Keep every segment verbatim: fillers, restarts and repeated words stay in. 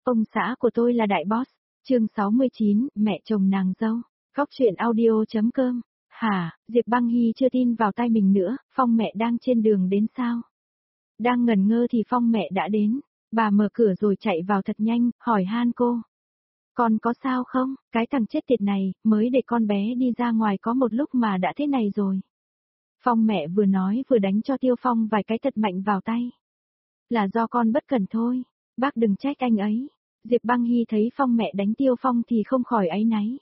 Ông xã của tôi là đại boss. Chương sáu mươi chín, mẹ chồng nàng dâu. Góc truyện audio.com. Hả, Diệp Băng Hy chưa tin vào tai mình nữa, Phong mẹ đang trên đường đến sao? Đang ngẩn ngơ thì Phong mẹ đã đến, bà mở cửa rồi chạy vào thật nhanh, hỏi han cô. Con có sao không, cái thằng chết tiệt này, mới để con bé đi ra ngoài có một lúc mà đã thế này rồi. Phong mẹ vừa nói vừa đánh cho Tiêu Phong vài cái thật mạnh vào tay. Là do con bất cẩn thôi, bác đừng trách anh ấy. Diệp Băng Hy thấy Phong mẹ đánh Tiêu Phong thì không khỏi áy náy.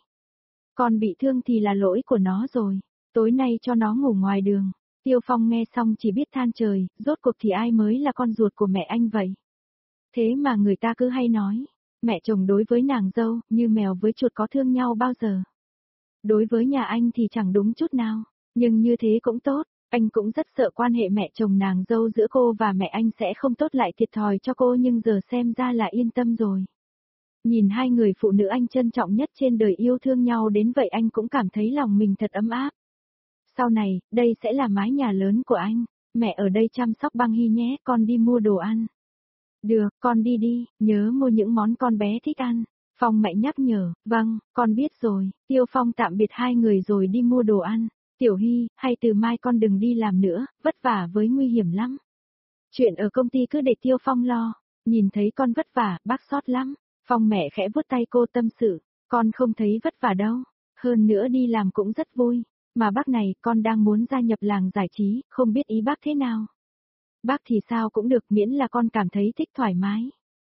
Con bị thương thì là lỗi của nó rồi, tối nay cho nó ngủ ngoài đường. Tiêu Phong nghe xong chỉ biết than trời, rốt cuộc thì ai mới là con ruột của mẹ anh vậy? Thế mà người ta cứ hay nói, mẹ chồng đối với nàng dâu, như mèo với chuột có thương nhau bao giờ. Đối với nhà anh thì chẳng đúng chút nào, nhưng như thế cũng tốt, anh cũng rất sợ quan hệ mẹ chồng nàng dâu giữa cô và mẹ anh sẽ không tốt lại thiệt thòi cho cô nhưng giờ xem ra là yên tâm rồi. Nhìn hai người phụ nữ anh trân trọng nhất trên đời yêu thương nhau đến vậy anh cũng cảm thấy lòng mình thật ấm áp. Sau này, đây sẽ là mái nhà lớn của anh, mẹ ở đây chăm sóc Băng Hy nhé, con đi mua đồ ăn. Được, con đi đi, nhớ mua những món con bé thích ăn. Phong mẹ nhắc nhở, vâng, con biết rồi. Tiêu Phong tạm biệt hai người rồi đi mua đồ ăn. Tiểu Hy, hay từ mai con đừng đi làm nữa, vất vả với nguy hiểm lắm. Chuyện ở công ty cứ để Tiêu Phong lo, nhìn thấy con vất vả, bác xót lắm. Phong mẹ khẽ vuốt tay cô tâm sự, con không thấy vất vả đâu, hơn nữa đi làm cũng rất vui. Mà bác này, con đang muốn gia nhập làng giải trí, không biết ý bác thế nào. Bác thì sao cũng được miễn là con cảm thấy thích thoải mái.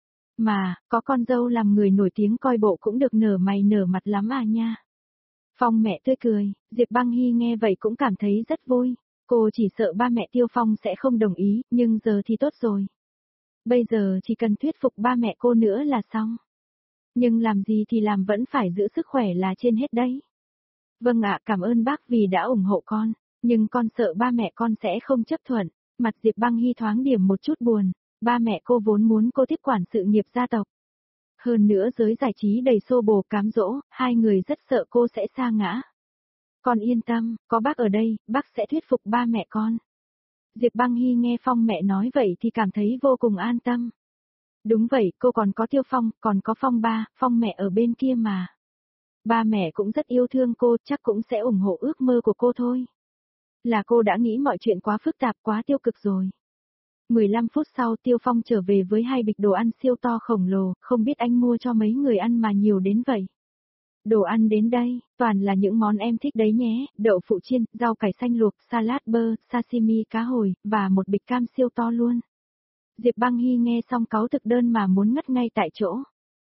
Mà, có con dâu làm người nổi tiếng coi bộ cũng được nở mày nở mặt lắm à nha. Phong mẹ tươi cười, Diệp Băng Hy nghe vậy cũng cảm thấy rất vui. Cô chỉ sợ ba mẹ Tiêu Phong sẽ không đồng ý, nhưng giờ thì tốt rồi. Bây giờ chỉ cần thuyết phục ba mẹ cô nữa là xong. Nhưng làm gì thì làm vẫn phải giữ sức khỏe là trên hết đấy. Vâng ạ, cảm ơn bác vì đã ủng hộ con, nhưng con sợ ba mẹ con sẽ không chấp thuận. Mặt Diệp Băng Hy thoáng điểm một chút buồn, ba mẹ cô vốn muốn cô tiếp quản sự nghiệp gia tộc. Hơn nữa giới giải trí đầy xô bồ cám dỗ, hai người rất sợ cô sẽ sa ngã. Con yên tâm, có bác ở đây, bác sẽ thuyết phục ba mẹ con. Diệp Băng Hy nghe Phong mẹ nói vậy thì cảm thấy vô cùng an tâm. Đúng vậy, cô còn có Tiêu Phong, còn có Phong ba, Phong mẹ ở bên kia mà. Ba mẹ cũng rất yêu thương cô, chắc cũng sẽ ủng hộ ước mơ của cô thôi. Là cô đã nghĩ mọi chuyện quá phức tạp quá tiêu cực rồi. mười lăm phút sau Tiêu Phong trở về với hai bịch đồ ăn siêu to khổng lồ, không biết anh mua cho mấy người ăn mà nhiều đến vậy. Đồ ăn đến đây, toàn là những món em thích đấy nhé, đậu phụ chiên, rau cải xanh luộc, salad bơ, sashimi cá hồi, và một bịch cam siêu to luôn. Diệp Băng Hy nghe xong cáu thực đơn mà muốn ngất ngay tại chỗ.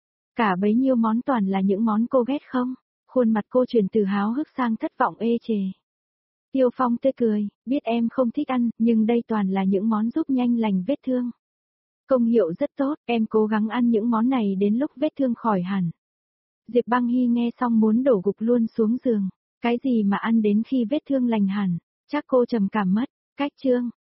Cả bấy nhiêu món toàn là những món cô ghét không? Khuôn mặt cô chuyển từ háo hức sang thất vọng ê chề. Tiêu Phong tươi cười, biết em không thích ăn, nhưng đây toàn là những món giúp nhanh lành vết thương. Công hiệu rất tốt, em cố gắng ăn những món này đến lúc vết thương khỏi hẳn. Diệp Băng Hy nghe xong muốn đổ gục luôn xuống giường. Cái gì mà ăn đến khi vết thương lành hẳn, chắc cô trầm cảm mất. Cách chương.